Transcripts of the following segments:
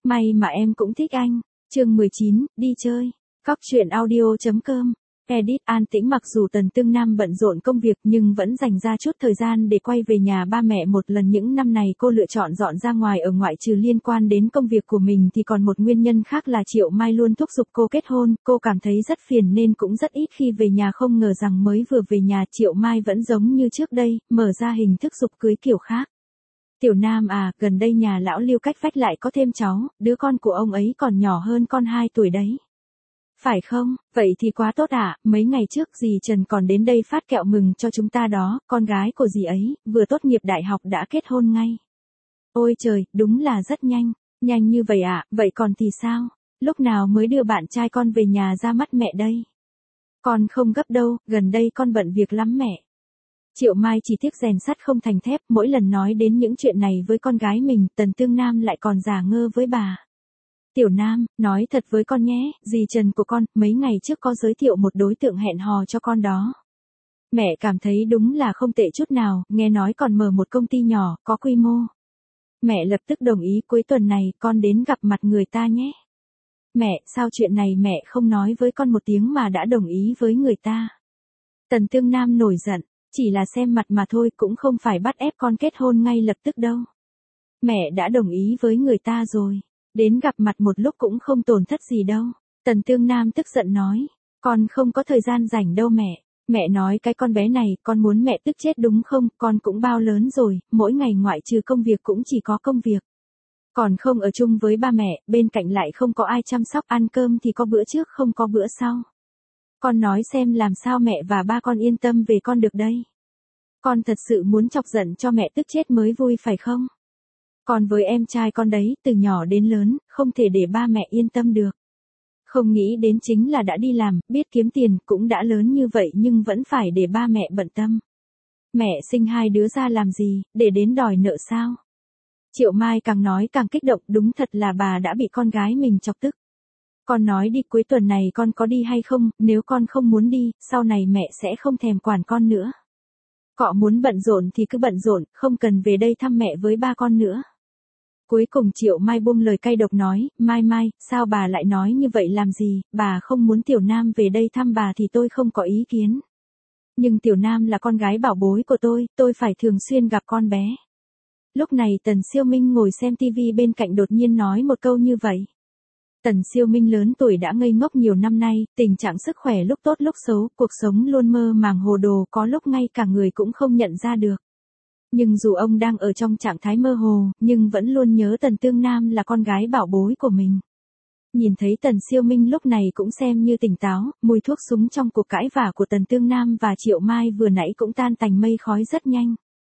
May mà em cũng thích anh. Chương 19, đi chơi. Góc truyện audio.com. Edit an tĩnh. Mặc dù Tần Tương Nam bận rộn công việc nhưng vẫn dành ra chút thời gian để quay về nhà ba mẹ một lần. Những năm này cô lựa chọn dọn ra ngoài ở ngoại trừ liên quan đến công việc của mình thì còn một nguyên nhân khác là Triệu Mai luôn thúc giục cô kết hôn. Cô cảm thấy rất phiền nên cũng rất ít khi về nhà. Không ngờ rằng mới vừa về nhà Triệu Mai vẫn giống như trước đây, mở ra hình thức giục cưới kiểu khác. Tiểu Nam à, gần đây nhà lão Lưu cách vách lại có thêm cháu, đứa con của ông ấy còn nhỏ hơn con 2 tuổi đấy. Phải không? Vậy thì quá tốt ạ, mấy ngày trước dì Trần còn đến đây phát kẹo mừng cho chúng ta đó, con gái của dì ấy, vừa tốt nghiệp đại học đã kết hôn ngay. Ôi trời, đúng là rất nhanh, nhanh như vậy ạ, vậy còn thì sao? Lúc nào mới đưa bạn trai con về nhà ra mắt mẹ đây? Con không gấp đâu, gần đây con bận việc lắm mẹ. Triệu Mai chỉ tiếc rèn sắt không thành thép, mỗi lần nói đến những chuyện này với con gái mình, Tần Tương Nam lại còn giả ngơ với bà. Tiểu Nam, nói thật với con nhé, dì Trần của con, mấy ngày trước có giới thiệu một đối tượng hẹn hò cho con đó. Mẹ cảm thấy đúng là không tệ chút nào, nghe nói còn mở một công ty nhỏ, có quy mô. Mẹ lập tức đồng ý, cuối tuần này con đến gặp mặt người ta nhé. Mẹ, sao chuyện này mẹ không nói với con một tiếng mà đã đồng ý với người ta? Tần Tương Nam nổi giận. Chỉ là xem mặt mà thôi, cũng không phải bắt ép con kết hôn ngay lập tức đâu. Mẹ đã đồng ý với người ta rồi. Đến gặp mặt một lúc cũng không tổn thất gì đâu. Tần Tương Nam tức giận nói. Con không có thời gian rảnh đâu mẹ. Mẹ nói cái con bé này, con muốn mẹ tức chết đúng không? Con cũng bao lớn rồi, mỗi ngày ngoại trừ công việc cũng chỉ có công việc. Còn không ở chung với ba mẹ, bên cạnh lại không có ai chăm sóc, ăn cơm thì có bữa trước không có bữa sau. Con nói xem làm sao mẹ và ba con yên tâm về con được đây. Con thật sự muốn chọc giận cho mẹ tức chết mới vui phải không? Còn với em trai con đấy, từ nhỏ đến lớn, không thể để ba mẹ yên tâm được. Không nghĩ đến chính là đã đi làm, biết kiếm tiền, cũng đã lớn như vậy nhưng vẫn phải để ba mẹ bận tâm. Mẹ sinh 2 đứa ra làm gì, để đến đòi nợ sao? Triệu Mai càng nói càng kích động, đúng thật là bà đã bị con gái mình chọc tức. Con nói đi, cuối tuần này con có đi hay không? Nếu con không muốn đi, sau này mẹ sẽ không thèm quản con nữa. Cọ muốn bận rộn thì cứ bận rộn, không cần về đây thăm mẹ với ba con nữa. Cuối cùng Triệu Mai buông lời cay độc nói, Mai, sao bà lại nói như vậy làm gì, bà không muốn Tiểu Nam về đây thăm bà thì tôi không có ý kiến. Nhưng Tiểu Nam là con gái bảo bối của tôi phải thường xuyên gặp con bé. Lúc này Tần Siêu Minh ngồi xem tivi bên cạnh đột nhiên nói một câu như vậy. Tần Siêu Minh lớn tuổi đã ngây ngốc nhiều năm nay, tình trạng sức khỏe lúc tốt lúc xấu, cuộc sống luôn mơ màng hồ đồ, có lúc ngay cả người cũng không nhận ra được. Nhưng dù ông đang ở trong trạng thái mơ hồ, nhưng vẫn luôn nhớ Tần Tương Nam là con gái bảo bối của mình. Nhìn thấy Tần Siêu Minh lúc này cũng xem như tỉnh táo, mùi thuốc súng trong cuộc cãi vã của Tần Tương Nam và Triệu Mai vừa nãy cũng tan tành mây khói rất nhanh.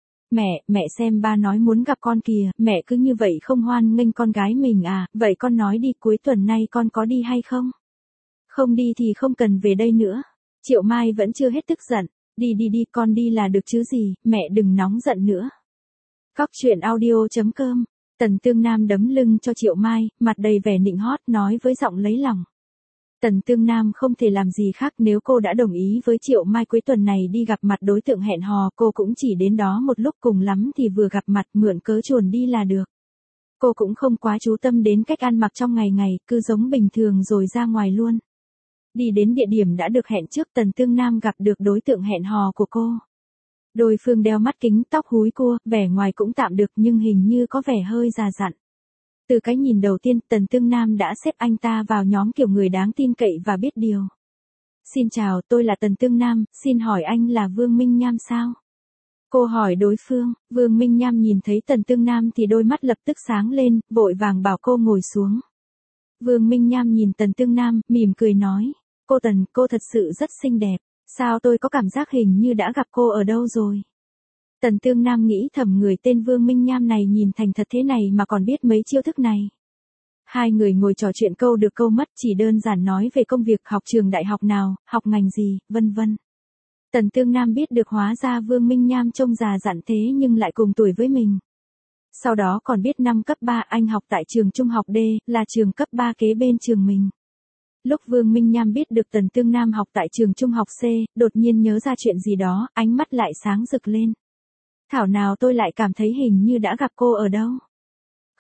Mẹ xem ba nói muốn gặp con kìa, mẹ cứ như vậy không hoan nghênh con gái mình à, vậy con nói đi, cuối tuần nay con có đi hay không? Không đi thì không cần về đây nữa. Triệu Mai vẫn chưa hết tức giận, đi con đi là được chứ gì, mẹ đừng nóng giận nữa. Góc truyện audio.com. Tần Tương Nam đấm lưng cho Triệu Mai, mặt đầy vẻ nịnh hót, nói với giọng lấy lòng. Tần Tương Nam không thể làm gì khác, nếu cô đã đồng ý với Triệu Mai cuối tuần này đi gặp mặt đối tượng hẹn hò, cô cũng chỉ đến đó một lúc, cùng lắm thì vừa gặp mặt mượn cớ chuồn đi là được. Cô cũng không quá chú tâm đến cách ăn mặc trong ngày, cứ giống bình thường rồi ra ngoài luôn. Đi đến địa điểm đã được hẹn trước, Tần Tương Nam gặp được đối tượng hẹn hò của cô. Đối phương đeo mắt kính, tóc húi cua, vẻ ngoài cũng tạm được nhưng hình như có vẻ hơi già dặn. Từ cái nhìn đầu tiên, Tần Tương Nam đã xếp anh ta vào nhóm kiểu người đáng tin cậy và biết điều. Xin chào, tôi là Tần Tương Nam, xin hỏi anh là Vương Minh Nham sao? Cô hỏi đối phương. Vương Minh Nham nhìn thấy Tần Tương Nam thì đôi mắt lập tức sáng lên, vội vàng bảo cô ngồi xuống. Vương Minh Nham nhìn Tần Tương Nam, mỉm cười nói. Cô Tần, cô thật sự rất xinh đẹp. Sao tôi có cảm giác hình như đã gặp cô ở đâu rồi? Tần Tương Nam nghĩ thầm, người tên Vương Minh Nham này nhìn thành thật thế này mà còn biết mấy chiêu thức này. Hai người ngồi trò chuyện câu được câu mất, chỉ đơn giản nói về công việc, học trường đại học nào, học ngành gì, vân vân. Tần Tương Nam biết được hóa ra Vương Minh Nham trông già dặn thế nhưng lại cùng tuổi với mình. Sau đó còn biết năm cấp 3 anh học tại trường trung học D, là trường cấp 3 kế bên trường mình. Lúc Vương Minh Nham biết được Tần Tương Nam học tại trường trung học C, đột nhiên nhớ ra chuyện gì đó, ánh mắt lại sáng rực lên. Thảo nào tôi lại cảm thấy hình như đã gặp cô ở đâu.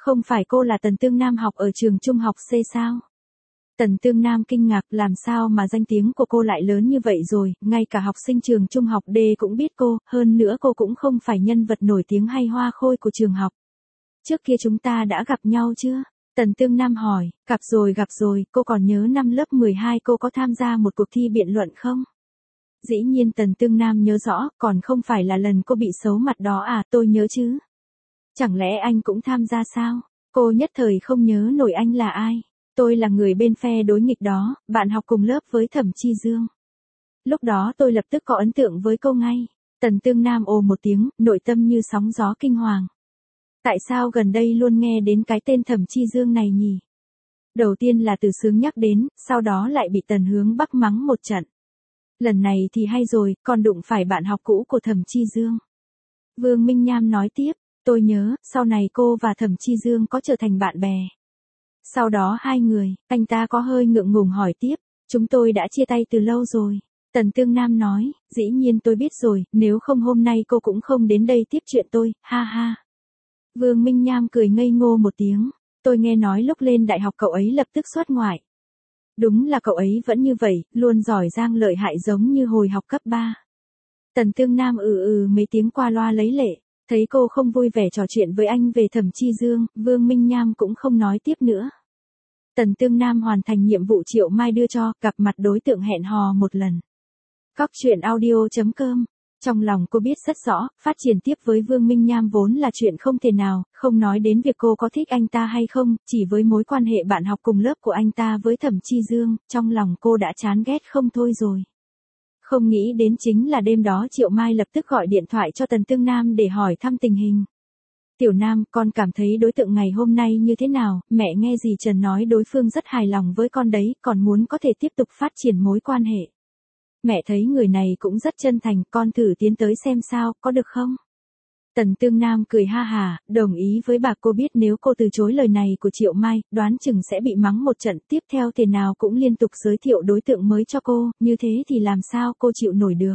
Không phải cô là Tần Tương Nam học ở trường trung học C sao? Tần Tương Nam kinh ngạc, làm sao mà danh tiếng của cô lại lớn như vậy rồi, ngay cả học sinh trường trung học D cũng biết cô, hơn nữa cô cũng không phải nhân vật nổi tiếng hay hoa khôi của trường học. Trước kia chúng ta đã gặp nhau chưa? Tần Tương Nam hỏi, gặp rồi, cô còn nhớ năm lớp 12 cô có tham gia một cuộc thi biện luận không? Dĩ nhiên Tần Tương Nam nhớ rõ, còn không phải là lần cô bị xấu mặt đó à, tôi nhớ chứ. Chẳng lẽ anh cũng tham gia sao? Cô nhất thời không nhớ nổi anh là ai. Tôi là người bên phe đối nghịch đó, bạn học cùng lớp với Thẩm Chi Dương. Lúc đó tôi lập tức có ấn tượng với cô ngay. Tần Tương Nam ồ một tiếng, nội tâm như sóng gió kinh hoàng. Tại sao gần đây luôn nghe đến cái tên Thẩm Chi Dương này nhỉ? Đầu tiên là Từ Sướng nhắc đến, sau đó lại bị Tần Hướng Bắc mắng một trận. Lần này thì hay rồi, còn đụng phải bạn học cũ của Thẩm Chi Dương. Vương Minh Nham nói tiếp, tôi nhớ, sau này cô và Thẩm Chi Dương có trở thành bạn bè. Sau đó hai người, anh ta có hơi ngượng ngùng hỏi tiếp, chúng tôi đã chia tay từ lâu rồi. Tần Tương Nam nói, dĩ nhiên tôi biết rồi, nếu không hôm nay cô cũng không đến đây tiếp chuyện tôi, ha ha. Vương Minh Nham cười ngây ngô một tiếng, tôi nghe nói lúc lên đại học cậu ấy lập tức xuất ngoại. Đúng là cậu ấy vẫn như vậy, luôn giỏi giang lợi hại giống như hồi học cấp 3. Tần Tương Nam mấy tiếng qua loa lấy lệ, thấy cô không vui vẻ trò chuyện với anh về Thẩm Chi Dương, Vương Minh Nham cũng không nói tiếp nữa. Tần Tương Nam hoàn thành nhiệm vụ Triệu Mai đưa cho, gặp mặt đối tượng hẹn hò một lần. Cóc truyện audio.com. Trong lòng cô biết rất rõ, phát triển tiếp với Vương Minh Nham vốn là chuyện không thể nào, không nói đến việc cô có thích anh ta hay không, chỉ với mối quan hệ bạn học cùng lớp của anh ta với Thẩm Chi Dương, trong lòng cô đã chán ghét không thôi rồi. Không nghĩ đến chính là đêm đó Triệu Mai lập tức gọi điện thoại cho Tần Tương Nam để hỏi thăm tình hình. Tiểu Nam, con cảm thấy đối tượng ngày hôm nay như thế nào, mẹ nghe dì Trần nói đối phương rất hài lòng với con đấy, còn muốn có thể tiếp tục phát triển mối quan hệ. Mẹ thấy người này cũng rất chân thành, con thử tiến tới xem sao, có được không? Tần Tương Nam cười ha hà, đồng ý với bà. Cô biết nếu cô từ chối lời này của Triệu Mai, đoán chừng sẽ bị mắng một trận, tiếp theo thế nào cũng liên tục giới thiệu đối tượng mới cho cô, như thế thì làm sao cô chịu nổi được.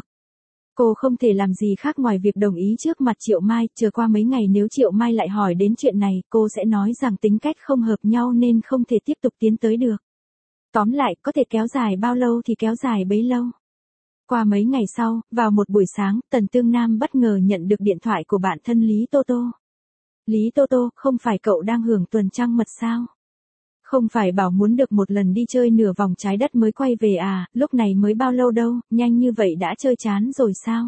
Cô không thể làm gì khác ngoài việc đồng ý trước mặt Triệu Mai, chờ qua mấy ngày nếu Triệu Mai lại hỏi đến chuyện này, cô sẽ nói rằng tính cách không hợp nhau nên không thể tiếp tục tiến tới được. Tóm lại, có thể kéo dài bao lâu thì kéo dài bấy lâu. Qua mấy ngày sau, vào một buổi sáng, Tần Tương Nam bất ngờ nhận được điện thoại của bạn thân Lý Tô Tô. Lý Tô Tô, không phải cậu đang hưởng tuần trăng mật sao? Không phải bảo muốn được một lần đi chơi nửa vòng trái đất mới quay về à, lúc này mới bao lâu đâu, nhanh như vậy đã chơi chán rồi sao?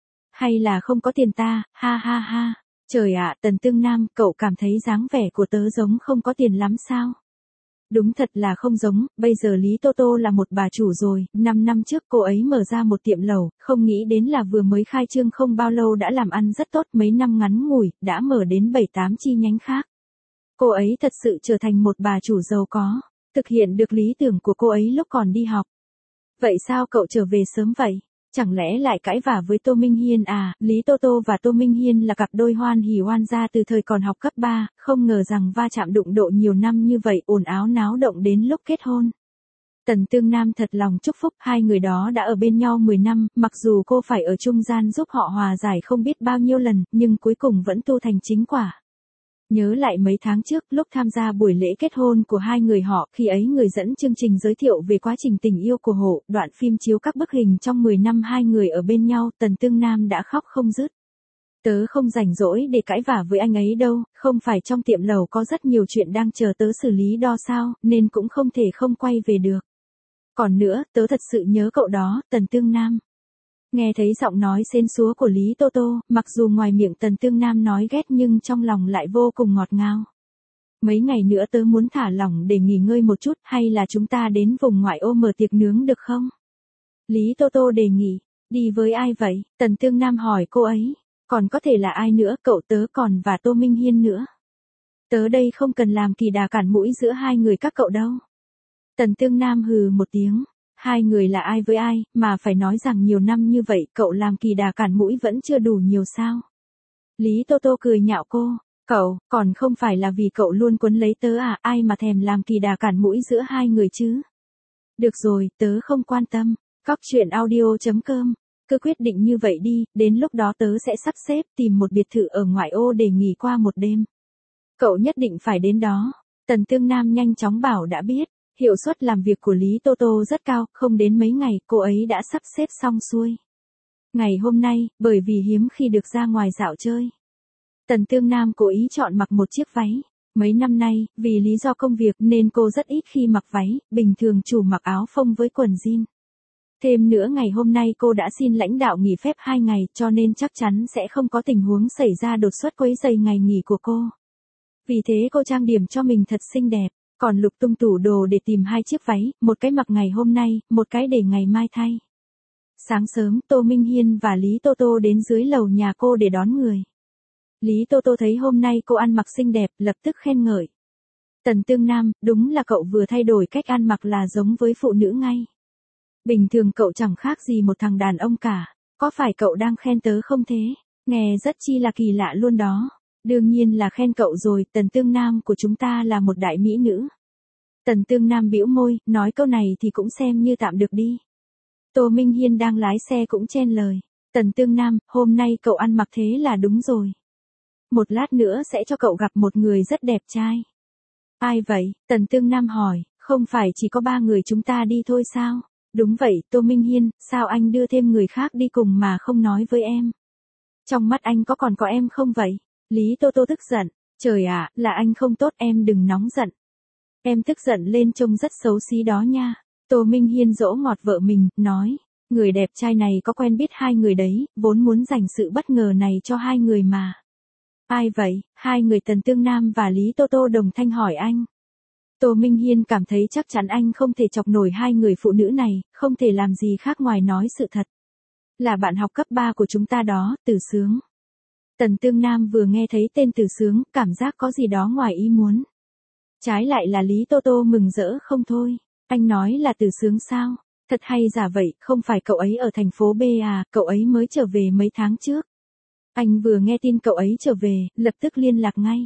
Hay là không có tiền ta, ha ha ha. Trời ạ, Tần Tương Nam, cậu cảm thấy dáng vẻ của tớ giống không có tiền lắm sao? Đúng thật là không giống, bây giờ Lý Tô Tô là một bà chủ rồi, 5 năm trước cô ấy mở ra một tiệm lẩu, không nghĩ đến là vừa mới khai trương không bao lâu đã làm ăn rất tốt, mấy năm ngắn ngủi, đã mở đến 7-8 chi nhánh khác. Cô ấy thật sự trở thành một bà chủ giàu có, thực hiện được lý tưởng của cô ấy lúc còn đi học. Vậy sao cậu trở về sớm vậy? Chẳng lẽ lại cãi vả với Tô Minh Hiên à? Lý Tô Tô và Tô Minh Hiên là cặp đôi hoan hỉ oan gia từ thời còn học cấp 3, không ngờ rằng va chạm đụng độ nhiều năm như vậy, ồn áo náo động đến lúc kết hôn. Tần Tương Nam thật lòng chúc phúc, hai người đó đã ở bên nhau 10 năm, mặc dù cô phải ở trung gian giúp họ hòa giải không biết bao nhiêu lần, nhưng cuối cùng vẫn tu thành chính quả. Nhớ lại mấy tháng trước, lúc tham gia buổi lễ kết hôn của hai người họ, khi ấy người dẫn chương trình giới thiệu về quá trình tình yêu của họ, đoạn phim chiếu các bức hình trong 10 năm hai người ở bên nhau, Tần Tương Nam đã khóc không dứt. Tớ không rảnh rỗi để cãi vả với anh ấy đâu, không phải trong tiệm lẩu có rất nhiều chuyện đang chờ tớ xử lý đó sao, nên cũng không thể không quay về được. Còn nữa, tớ thật sự nhớ cậu đó, Tần Tương Nam. Nghe thấy giọng nói xến xúa của Lý Tô Tô, mặc dù ngoài miệng Tần Tương Nam nói ghét nhưng trong lòng lại vô cùng ngọt ngào. Mấy ngày nữa tớ muốn thả lỏng để nghỉ ngơi một chút, hay là chúng ta đến vùng ngoại ô mở tiệc nướng được không? Lý Tô Tô đề nghị, đi với ai vậy? Tần Tương Nam hỏi cô ấy, còn có thể là ai nữa, cậu tớ còn và Tô Minh Hiên nữa. Tớ đây không cần làm kỳ đà cản mũi giữa hai người các cậu đâu. Tần Tương Nam hừ một tiếng. Hai người là ai với ai, mà phải nói rằng nhiều năm như vậy cậu làm kỳ đà cản mũi vẫn chưa đủ nhiều sao? Lý Tô Tô cười nhạo cô, cậu, còn không phải là vì cậu luôn quấn lấy tớ à, ai mà thèm làm kỳ đà cản mũi giữa hai người chứ? Được rồi, tớ không quan tâm, cóc truyện audio.com, cứ quyết định như vậy đi, đến lúc đó tớ sẽ sắp xếp tìm một biệt thự ở ngoại ô để nghỉ qua một đêm. Cậu nhất định phải đến đó. Tần Tương Nam nhanh chóng bảo đã biết. Hiệu suất làm việc của Lý Tô Tô rất cao, không đến mấy ngày, cô ấy đã sắp xếp xong xuôi. Ngày hôm nay, bởi vì hiếm khi được ra ngoài dạo chơi, Tần Tương Nam cố ý chọn mặc một chiếc váy. Mấy năm nay, vì lý do công việc nên cô rất ít khi mặc váy, bình thường chủ mặc áo phông với quần jean. Thêm nữa ngày hôm nay cô đã xin lãnh đạo nghỉ phép 2 ngày cho nên chắc chắn sẽ không có tình huống xảy ra đột xuất quấy rầy ngày nghỉ của cô. Vì thế cô trang điểm cho mình thật xinh đẹp, còn lục tung tủ đồ để tìm 2 chiếc váy, một cái mặc ngày hôm nay, một cái để ngày mai thay. Sáng sớm, Tô Minh Hiên và Lý Tô Tô đến dưới lầu nhà cô để đón người. Lý Tô Tô thấy hôm nay cô ăn mặc xinh đẹp, lập tức khen ngợi. Tần Tương Nam, đúng là cậu vừa thay đổi cách ăn mặc là giống với phụ nữ ngay. Bình thường cậu chẳng khác gì một thằng đàn ông cả, có phải cậu đang khen tớ không thế? Nghe rất chi là kỳ lạ luôn đó. Đương nhiên là khen cậu rồi, Tần Tương Nam của chúng ta là một đại mỹ nữ. Tần Tương Nam bĩu môi, nói câu này thì cũng xem như tạm được đi. Tô Minh Hiên đang lái xe cũng chen lời. Tần Tương Nam, hôm nay cậu ăn mặc thế là đúng rồi. Một lát nữa sẽ cho cậu gặp một người rất đẹp trai. Ai vậy? Tần Tương Nam hỏi, không phải chỉ có 3 người chúng ta đi thôi sao? Đúng vậy, Tô Minh Hiên, sao anh đưa thêm người khác đi cùng mà không nói với em? Trong mắt anh còn có em không vậy? Lý Tô Tô tức giận, trời ạ, là anh không tốt, em đừng nóng giận. Em tức giận lên trông rất xấu xí đó nha. Tô Minh Hiên dỗ ngọt vợ mình, nói, người đẹp trai này có quen biết 2 người đấy, vốn muốn dành sự bất ngờ này cho 2 người mà. Ai vậy? 2 người Tần Tương Nam và Lý Tô Tô đồng thanh hỏi anh. Tô Minh Hiên cảm thấy chắc chắn anh không thể chọc nổi 2 người phụ nữ này, không thể làm gì khác ngoài nói sự thật. Là bạn học cấp 3 của chúng ta đó, Từ Sướng. Tần Tương Nam vừa nghe thấy tên Từ Sướng, cảm giác có gì đó ngoài ý muốn. Trái lại là Lý Tô Tô mừng rỡ không thôi. Anh nói là Từ Sướng sao? Thật hay giả vậy, không phải cậu ấy ở thành phố B à, cậu ấy mới trở về mấy tháng trước. Anh vừa nghe tin cậu ấy trở về, lập tức liên lạc ngay.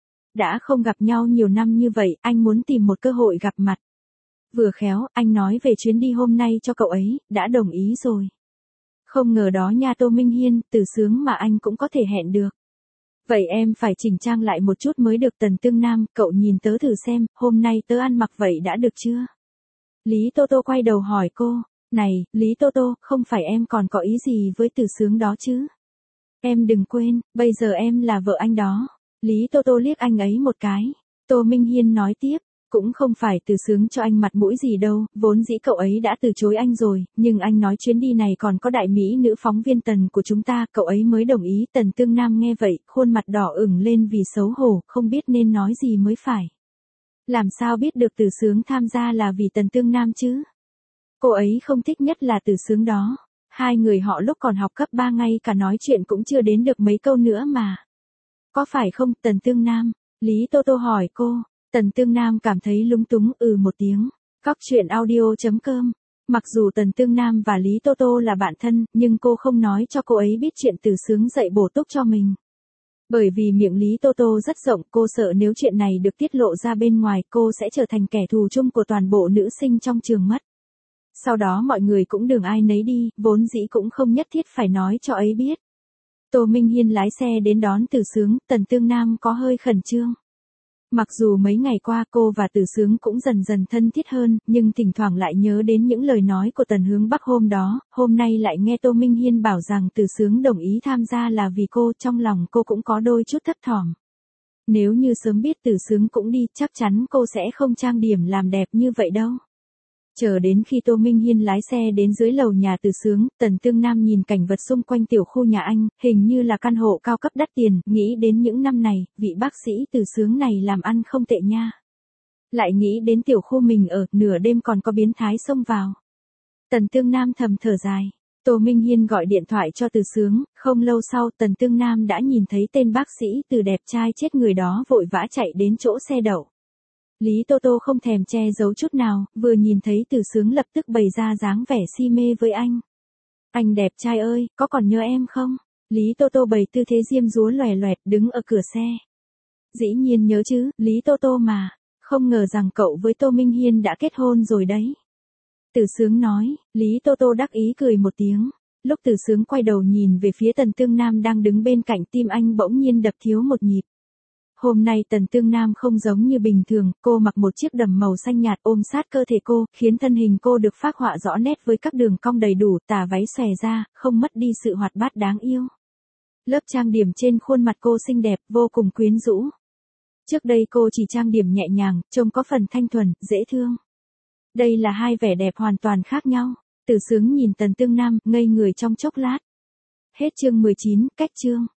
Đã không gặp nhau nhiều năm như vậy, anh muốn tìm một cơ hội gặp mặt. Vừa khéo, anh nói về chuyến đi hôm nay cho cậu ấy, đã đồng ý rồi. Không ngờ đó nha Tô Minh Hiên, Từ Sướng mà anh cũng có thể hẹn được. Vậy em phải chỉnh trang lại một chút mới được. Tần Tương Nam, cậu nhìn tớ thử xem, hôm nay tớ ăn mặc vậy đã được chưa? Lý Tô Tô quay đầu hỏi cô, này, Lý Tô Tô, không phải em còn có ý gì với Từ Sướng đó chứ? Em đừng quên, bây giờ em là vợ anh đó. Lý Tô Tô liếc anh ấy một cái. Tô Minh Hiên nói tiếp, cũng không phải Từ Sướng cho anh mặt mũi gì đâu, vốn dĩ cậu ấy đã từ chối anh rồi, nhưng anh nói chuyến đi này còn có đại mỹ nữ phóng viên Tần của chúng ta, cậu ấy mới đồng ý. Tần Tương Nam nghe vậy, khuôn mặt đỏ ửng lên vì xấu hổ, không biết nên nói gì mới phải. Làm sao biết được Từ Sướng tham gia là vì Tần Tương Nam chứ? Cô ấy không thích nhất là Từ Sướng đó. 2 người họ lúc còn học cấp 3 ngay cả nói chuyện cũng chưa đến được mấy câu nữa mà. Có phải không, Tần Tương Nam? Lý Tô Tô hỏi cô. Tần Tương Nam cảm thấy lúng túng một tiếng. Góc truyện audio.com. Mặc dù Tần Tương Nam và Lý Tô Tô là bạn thân, nhưng cô không nói cho cô ấy biết chuyện Từ Sướng dạy bổ túc cho mình. Bởi vì miệng Lý Tô Tô rất rộng, cô sợ nếu chuyện này được tiết lộ ra bên ngoài, cô sẽ trở thành kẻ thù chung của toàn bộ nữ sinh trong trường mất. Sau đó mọi người cũng đường ai nấy đi, vốn dĩ cũng không nhất thiết phải nói cho ấy biết. Tô Minh Hiên lái xe đến đón Từ Sướng, Tần Tương Nam có hơi khẩn trương. Mặc dù mấy ngày qua cô và Từ Sướng cũng dần dần thân thiết hơn, nhưng thỉnh thoảng lại nhớ đến những lời nói của Tần Hướng Bắc hôm đó, hôm nay lại nghe Tô Minh Hiên bảo rằng Từ Sướng đồng ý tham gia là vì cô, trong lòng cô cũng có đôi chút thấp thỏm. Nếu như sớm biết Từ Sướng cũng đi, chắc chắn cô sẽ không trang điểm làm đẹp như vậy đâu. Chờ đến khi Tô Minh Hiên lái xe đến dưới lầu nhà Từ Sướng, Tần Tương Nam nhìn cảnh vật xung quanh tiểu khu nhà anh, hình như là căn hộ cao cấp đắt tiền, nghĩ đến những năm này, vị bác sĩ Từ Sướng này làm ăn không tệ nha. Lại nghĩ đến tiểu khu mình ở, nửa đêm còn có biến thái xông vào. Tần Tương Nam thầm thở dài. Tô Minh Hiên gọi điện thoại cho Từ Sướng, không lâu sau Tần Tương Nam đã nhìn thấy tên bác sĩ Từ đẹp trai chết người đó vội vã chạy đến chỗ xe đậu. Lý Tô Tô không thèm che giấu chút nào, vừa nhìn thấy Từ Sướng lập tức bày ra dáng vẻ si mê với anh. Anh đẹp trai ơi, có còn nhớ em không? Lý Tô Tô bày tư thế diêm dúa loè loẹt đứng ở cửa xe. Dĩ nhiên nhớ chứ, Lý Tô Tô mà. Không ngờ rằng cậu với Tô Minh Hiên đã kết hôn rồi đấy. Từ Sướng nói, Lý Tô Tô đắc ý cười một tiếng. Lúc Từ Sướng quay đầu nhìn về phía Tần Tương Nam đang đứng bên cạnh, tim anh bỗng nhiên đập thiếu một nhịp. Hôm nay Tần Tương Nam không giống như bình thường, cô mặc một chiếc đầm màu xanh nhạt ôm sát cơ thể cô, khiến thân hình cô được phác họa rõ nét với các đường cong đầy đủ, tà váy xòe ra, không mất đi sự hoạt bát đáng yêu. Lớp trang điểm trên khuôn mặt cô xinh đẹp, vô cùng quyến rũ. Trước đây cô chỉ trang điểm nhẹ nhàng, trông có phần thanh thuần, dễ thương. Đây là hai vẻ đẹp hoàn toàn khác nhau. Tử Sướng nhìn Tần Tương Nam, ngây người trong chốc lát. Hết chương 19, cách chương.